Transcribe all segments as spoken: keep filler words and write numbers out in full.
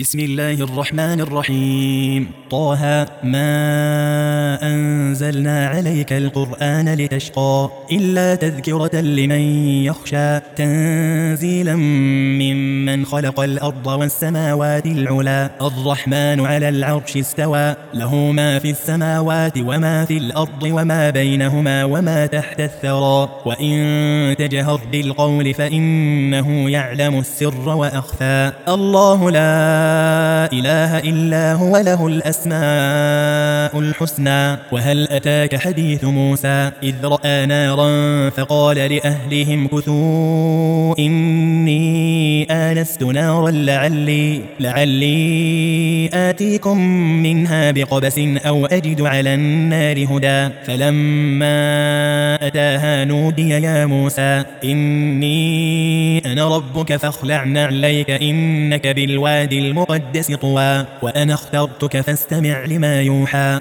بسم الله الرحمن الرحيم. طه ما أنزلنا عليك القرآن لتشقى إلا تذكرة لمن يخشى تنزيلا ممن خلق الأرض والسماوات العلى الرحمن على العرش استوى له ما في السماوات وما في الأرض وما بينهما وما تحت الثرى وإن تجهر بالقول فإنه يعلم السر وأخفى الله لا إله إلا هو له الأسماء الحسنى. وهل أتاك حديث موسى إذ رأى نارا فقال لأهلهم كثوا إني آنست نارا لعلي, لعلي آتيكم منها بقبس أو أجد على النار هدى فلما أتاها نودي يا موسى إني أنا ربك فاخلع نعليك إنك بالوادي المقدس طوى وأنا اخترتك فاستمع لما يوحى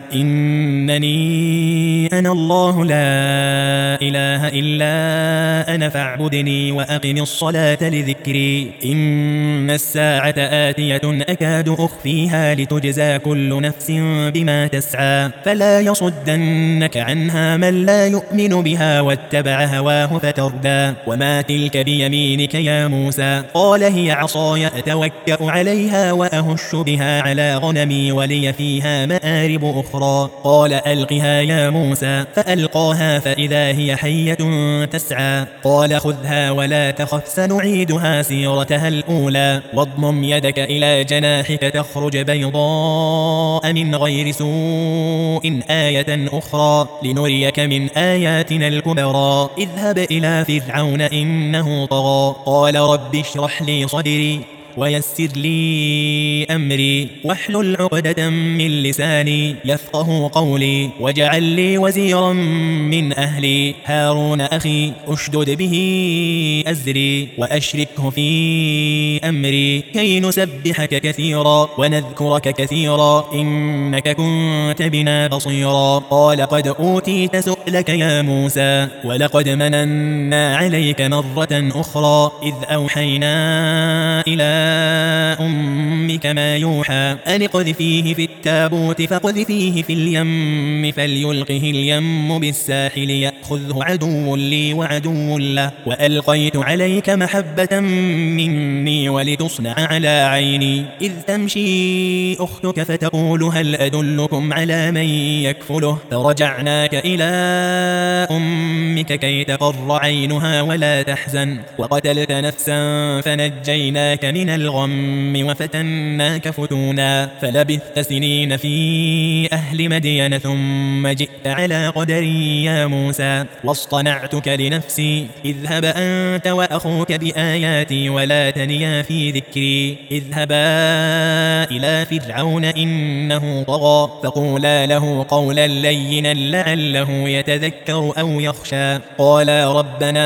إنني أنا الله لا إله إلا أنا فاعبدني وأقم الصلاة لذكري إن الساعة آتية أكاد أخفيها لتجزى كل نفس بما تسعى فلا يصدنك عنها من لا يؤمن بها واتبع هواه فتردى وما تلك بيمينك يا موسى قال هي عصاي أتوكأ عليها وأهش بها على غنمي ولي فيها مآرب أخرى قال ألقها يا موسى فألقاها فإذا هي حية تسعى قال خذها ولا تخف سنعيدها سيرتها الأولى واضمم يدك إلى جناحك تخرج بيضاء من غير سوء آية أخرى لنريك من آياتنا الكبرى اذهب إلى فرعون إنه طغى قال رب اشرح لي صدري ويسر لي أمري واحلل عقدة من لساني يفقه قولي واجعل لي وزيرا من أهلي هارون أخي أشدد به أزري وأشركه في أمري كي نسبحك كثيرا ونذكرك كثيرا إنك كنت بنا بصيرا قال قد أوتيت سؤلك يا موسى ولقد مننا عليك مرة أخرى إذ أوحينا إلى أمك ما يوحى أن اقذفيه في التابوت فاقذفيه في اليم فليلقه اليم بالساحل يأخذه عدو لي وعدو له وألقيت عليك محبة مني ولتصنع على عيني إذ تمشي أختك فتقول هل أدلكم على من يكفله فرجعناك إلى أمك كي تقر عينها ولا تحزن وقتلت نفسا فنجيناك من الغم وفتناك فتونا فلبثت سنين في أهل مدين ثم جئت على قدري يا موسى واصطنعتك لنفسي اذهب أنت وأخوك بآياتي ولا تنيا في ذكري اذهبا إلى فرعون إنه طغى فقولا له قولا لينا لعله يتذكر أو يخشى قالا ربنا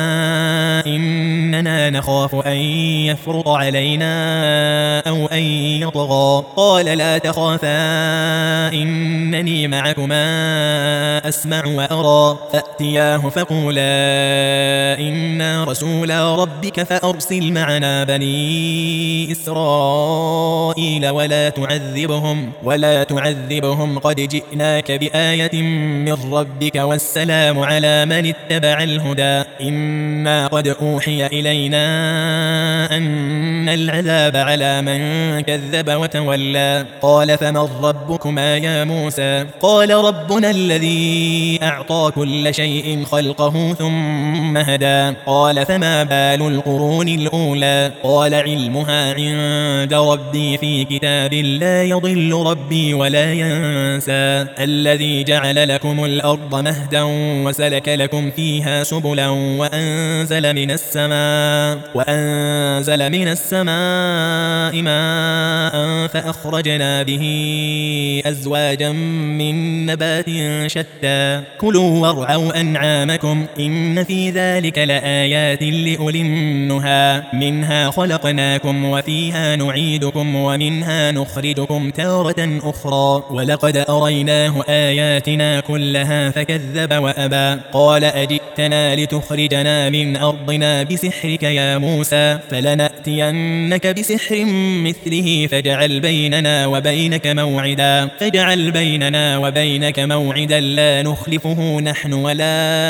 إننا نخاف أن يفرط علينا أو أن يطغى قال لا تخافا إنني معكما أسمع وأرى فأتياه فقولا إنا رسولا ربك فأرسل معنا بني إسرائيل ولا تعذبهم ولا تعذبهم قد جئناك بآية من ربك والسلام على من اتبع الهدى إنا قد أوحي إلينا أن العذاب على من كذب وتولى قال فمن ربكما يا موسى قال ربنا الذي أعطى كل شيء خلقه ثم هدى قال فما بال القرون الأولى قال علمها عند ربي في كتاب لا يضل ربي ولا ينسى الذي جعل لكم الأرض مهدا وسلك لكم فيها سبلا وأنزل من السماء وأنزل من السماء ماء فأخرجنا به أزواجا من نبات شتى كلوا وارعوا أنعامكم إن في ذلك لآيات لأولي النهى منها خلقناكم وفيها نعيدكم ومنها نخرجكم تارة أخرى ولقد أريناه آياتنا كلها فكذب وأبى قال أجئتنا لتخرجنا من أرض يرضنا بسحرك يا موسى فلنأتينك بسحر مثله فاجعل بيننا وبينك موعدا فاجعل بيننا وبينك موعدا لا نخلفه نحن ولا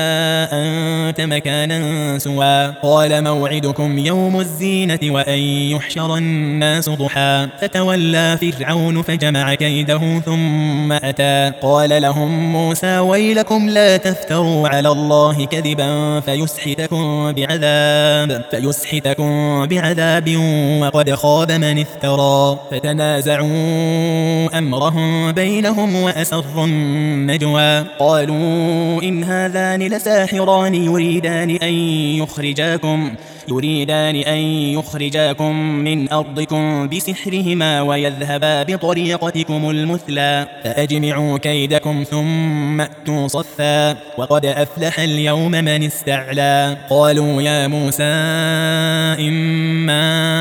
أنت مكانا سوى قال موعدكم يوم الزينة وأن يحشر الناس ضحى فتولى فرعون فجمع كيده ثم أتى قال لهم موسى ويلكم لا تفتروا على الله كذبا فيسحتكم بعذاب فيسحتكم بعذاب وقد خاب من افترى فتنازعوا أمرهم بينهم وأسروا النجوى قالوا إن هذان لساحران يريدان أن يخرجاكم يريدان أن يخرجاكم من أرضكم بسحرهما ويذهبا بطريقتكم المثلى فأجمعوا كيدكم ثم أتوا صفا وقد أفلح اليوم من استعلى قالوا يا موسى إما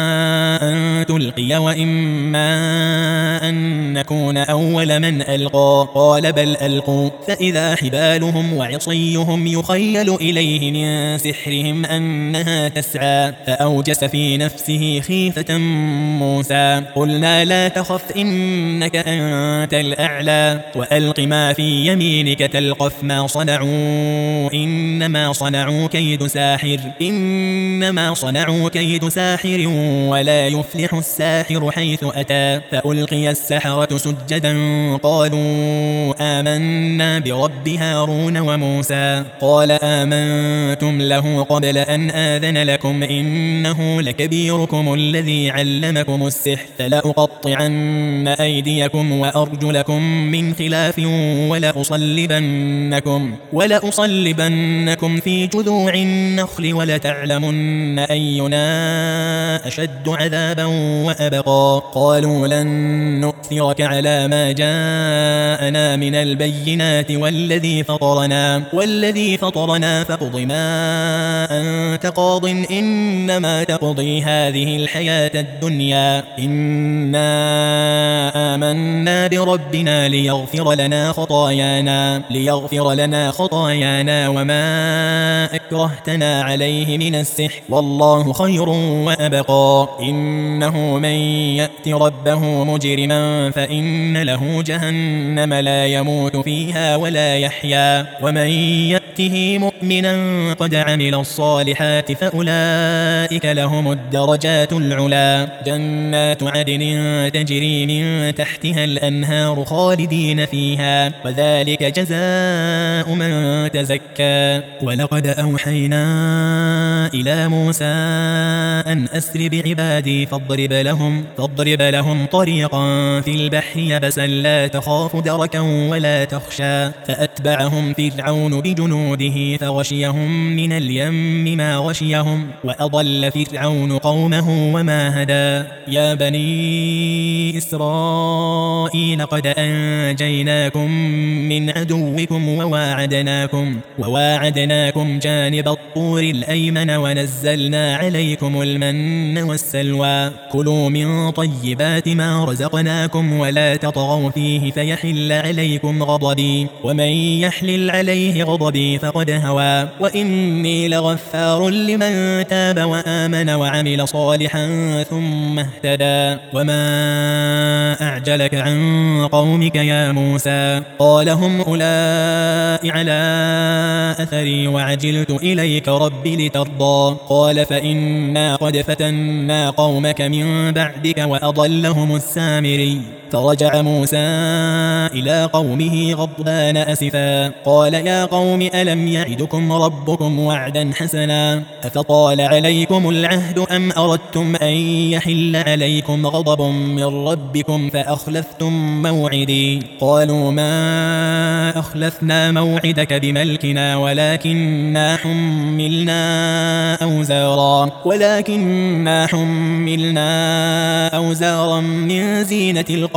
أن تلقي وإما أن نكون أول من ألقى قال بل ألقوا فإذا حبالهم وعصيهم يخيل إليه من سحرهم أنها تسعى فأوجس في نفسه خيفة موسى قلنا لا تخف إنك أنت الأعلى وألق ما في يمينك تلقف ما صنعوا إنما صنعوا كيد ساحر إنما صنعوا كيد ساحر ولا يفلح الساحر حيث أتى فألقي السحرة سجدا قالوا آمنا برب هارون وموسى قال آمنتم له قبل أن آذن لكم إنه لكبيركم الذي علمكم السحر فلأقطعن أيديكم وأرجلكم من خلاف ولأصلبنكم ولأصلبنكم في جذوع النخل ولتعلمن أينا أشد عذابا وأبقى قالوا لن نؤثرك على ما جاءنا من البينات والذي فطرنا والذي فطرنا فاقض ما أنت قاض إنما تقضي هذه الحياة الدنيا إنا آمنا بربنا ليغفر لنا خطايانا ليغفر لنا خطايانا وما أكرهتنا عليه من السحر والله خير وأبقى إنه من يأت ربه مجرما فإن له جهنم لا يموت فيها ولا يحيا ومن يأته مؤمنا قد عمل الصالحات فأولئك لهم الدرجات العلا جنات عدن تجري من تحتها الأنهار خالدين فيها وذلك جزاء من تزكى ولقد أوحينا إلى موسى أن أسر بعبادي فاضرب لهم, فاضرب لهم طريقا في البحر يبسا لا تخاف دركا ولا تخشى فأتبعهم فرعون بجنوده فغشيهم من اليم ما غشيهم وأضل فرعون قومه وما هدى يا بني إسرائيل قد أنجيناكم من عدوكم وواعدناكم, وواعدناكم جانب الطور الأيمن ونزلنا عليكم المن والسلوى كلوا من طيبات ما رزقناكم ولا تطغوا فيه فيحل عليكم غضبي ومن يحلل عليه غضبي فقد هوى وإني لغفار لمن تاب وآمن وعمل صالحا ثم اهتدى وما أعجلك عن قومك يا موسى قال هم أولئك على أثري وعجلت إليك ربي لترضى قال فإنا قد فتنا قومك من بعدك وأضلهم السامري فرجع موسى إلى قومه غضبان أسفا قال يا قوم ألم يعدكم ربكم وعدا حسنا أفطال عليكم العهد أم أردتم أن يحل عليكم غضب من ربكم فأخلفتم موعدي قالوا ما أخلفنا موعدك بملكنا ولكننا حملنا أوزارا ولكننا حملنا أوزارا من زينة القوم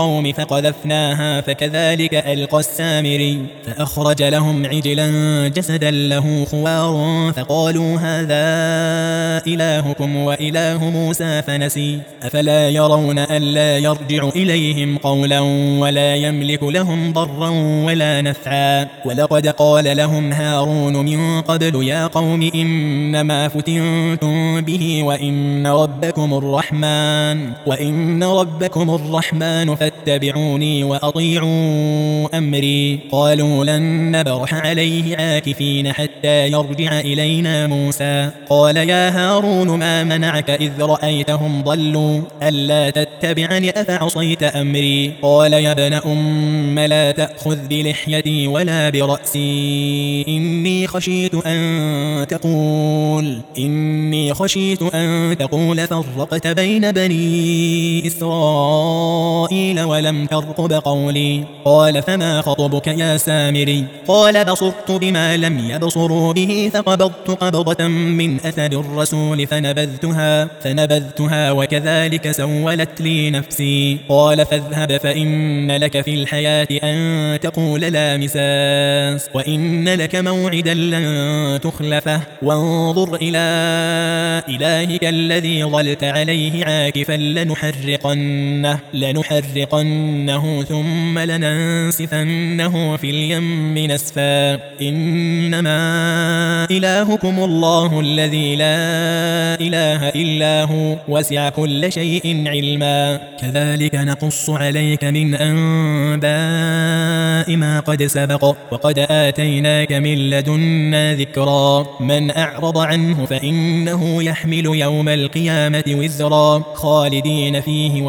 القوم فقذفناها فكذلك ألقى السامري فأخرج لهم عجلا جسدا له خوار فقالوا هذا إلهكم وإله موسى فنسي أفلا يرون ألا يرجع إليهم قولا ولا يملك لهم ضرا ولا نفعا ولقد قال لهم هارون من قبل يا قوم إنما فتنتم به وإن ربكم الرحمن وإن ربكم الرحمن فاتبعوني وأطيعوا أمري قالوا لن نبرح عليه عاكفين حتى يرجع إلينا موسى قال يا هارون ما منعك إذ رأيتهم ضلوا ألا تتبعني أفعصيت أمري قال يا ابن أم لا تأخذ بلحيتي ولا برأسي إني خشيت أن تقول إني خشيت أن تقول فرقت بين بني إسرائيل ولم ترقب قولي قال فما خطبك يا سامري قال بصرت بما لم يبصروا به فقبضت قبضة من أثر الرسول فنبذتها فنبذتها وكذلك سولت لي نفسي قال فاذهب فإن لك في الحياة أن تقول لا مساس وإن لك موعدا لن تخلفه وانظر إلى إلهك الذي ظلت عليه عاكفا لنحرقنه لنحرقنه ثم لننسفنه في اليم نسفا إنما إلهكم الله الذي لا إله إلا هو وسع كل شيء علما كذلك نقص عليك من أنباء ما قد سبق وقد آتيناك من لدنا ذكرا من أعرض عنه فإنه يحمل يوم القيامة وزرا خالدين فيه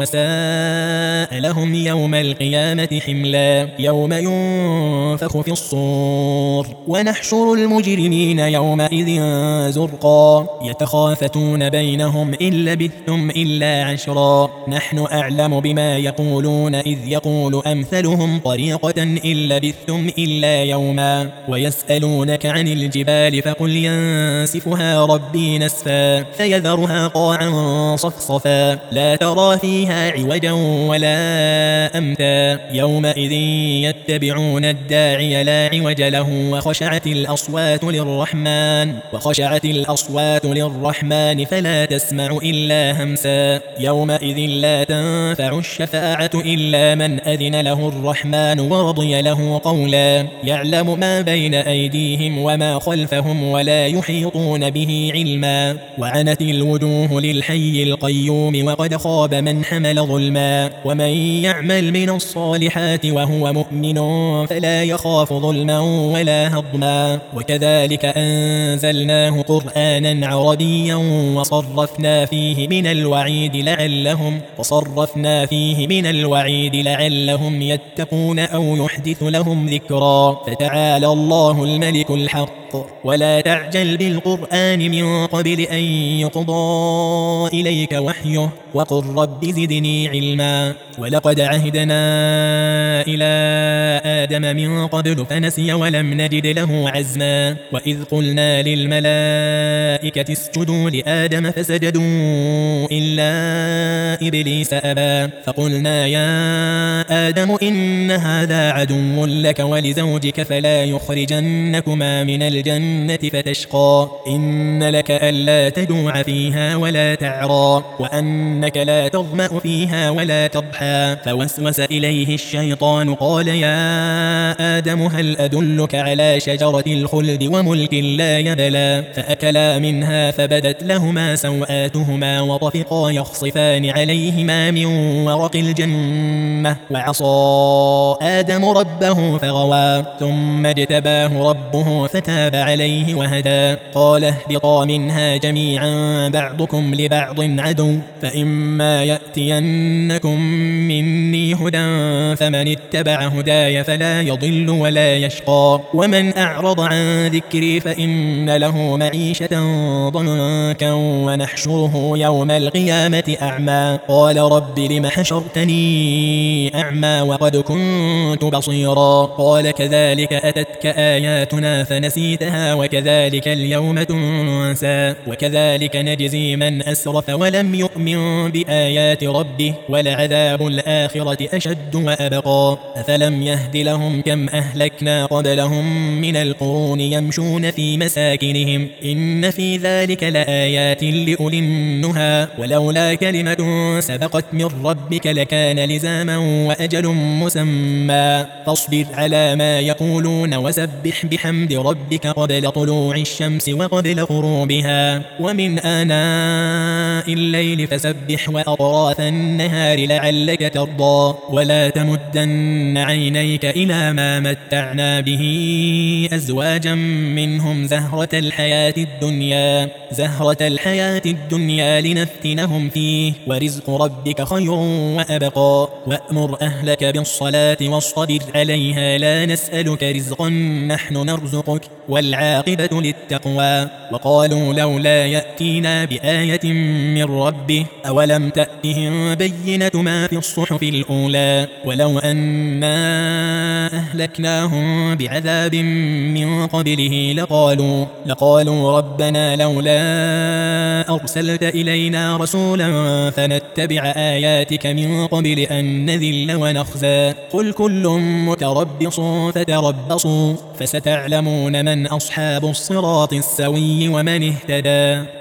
وساء لهم يوم القيامة حملا يوم ينفخ في الصور ونحشر المجرمين يومئذ زرقا يتخافتون بينهم إن لبثتم إلا عشرا نحن أعلم بما يقولون إذ يقول أمثلهم طريقة إن لبثتم إلا يوما ويسألونك عن الجبال فقل ينسفها ربي نسفا فيذرها قاعا صفصفا لا ترى فيها عوجا ولا أمتا يومئذ يتبعون الداعي لا عوج له وخشعت الأصوات للرحمن وخشعت الأصوات للرحمن فلا تسمع إلا همسا يومئذ لا تنفع الشفاعة إلا من أذن له الرحمن ورضي له قولا يعلم ما بين أيديهم وما خلفهم ولا يحيطون به علما وعنت الوجوه للحي القيوم وقد خاب من حمل ظلما ومن يعمل من الصالحات وهو مؤمن فلا يخاف ظلما ولا هضما وكذلك أنزلناه قرآنا عربيا وصرفنا فيه من الوعيد لعلهم وصرفنا فيه من الوعيد لعلهم يتقون أو يحدث لهم ذكرا فتعالى الله الملك الحق ولا تعجل بالقرآن من قبل أن يقضى إليك وحيه وقل رب زدني علما ولقد عهدنا إلى آدم من قبل فنسي ولم نجد له عزما وإذ قلنا للملائكة اسجدوا لآدم فسجدوا إلا إبليس أبى فقلنا يا آدم إن هذا عدو لك ولزوجك فلا يخرجنكما من الجنة فتشقى إن لك ألا تجوع فيها ولا تعرى وأنك لا تظمأ فيها ولا تضحى فوسوس إليه الشيطان قال يا آدم هل أدلك على شجرة الخلد وملك لا يبلى فأكلا منها فبدت لهما سوآتهما وطفقا يخصفان عليهما من ورق الجنة وعصى آدم ربه فغوى ثم اجتباه ربه فتاب عليه وهدى قال اهبطا منها جميعا بعضكم لبعض عدو فإما يأتينكم مني هدى فمن اتبع هداي فلا يضل ولا يشقى ومن أعرض عن ذكري فإن له معيشة ضنكا ونحشره يوم القيامة أعمى قال رب لم حشرتني أعمى وقد كنت بصيرا قال كذلك أتتك آياتنا فنسيت ليتها وكذلك اليوم تنسى وكذلك نجزي من أسرف ولم يؤمن بآيات ربه ولعذاب الآخرة أشد وأبقى أفلم يهد لهم كم أهلكنا قبلهم من القرون يمشون في مساكنهم إن في ذلك لآيات لأولي النهى ولولا كلمة سبقت من ربك لكان لزاما وأجل مسمى فاصبر على ما يقولون وسبح بحمد ربك قبل طلوع الشمس وقبل غروبها ومن آناء الليل فسبح وأطراف النهار لعلك ترضى ولا تمدن عينيك إلى ما متعنا به أزواجا منهم زهرة الحياة الدنيا زهرة الحياة الدنيا لنفتنهم فيه ورزق ربك خير وأبقى وأمر أهلك بالصلاة واصطبر عليها لا نسألك رزقا نحن نرزقك والعاقبة للتقوى وقالوا لولا يأتينا بآية من ربه أولم تأتهم بينة ما في الصحف الأولى ولو أنا أهلكناهم بعذاب من قبله لقالوا لقالوا ربنا لولا أرسلت إلينا رسولا فنتبع آياتك من قبل أن نذل ونخزى قل كل متربص فتربصوا فستعلمون من أصحاب الصراط السوي ومن اهتدى.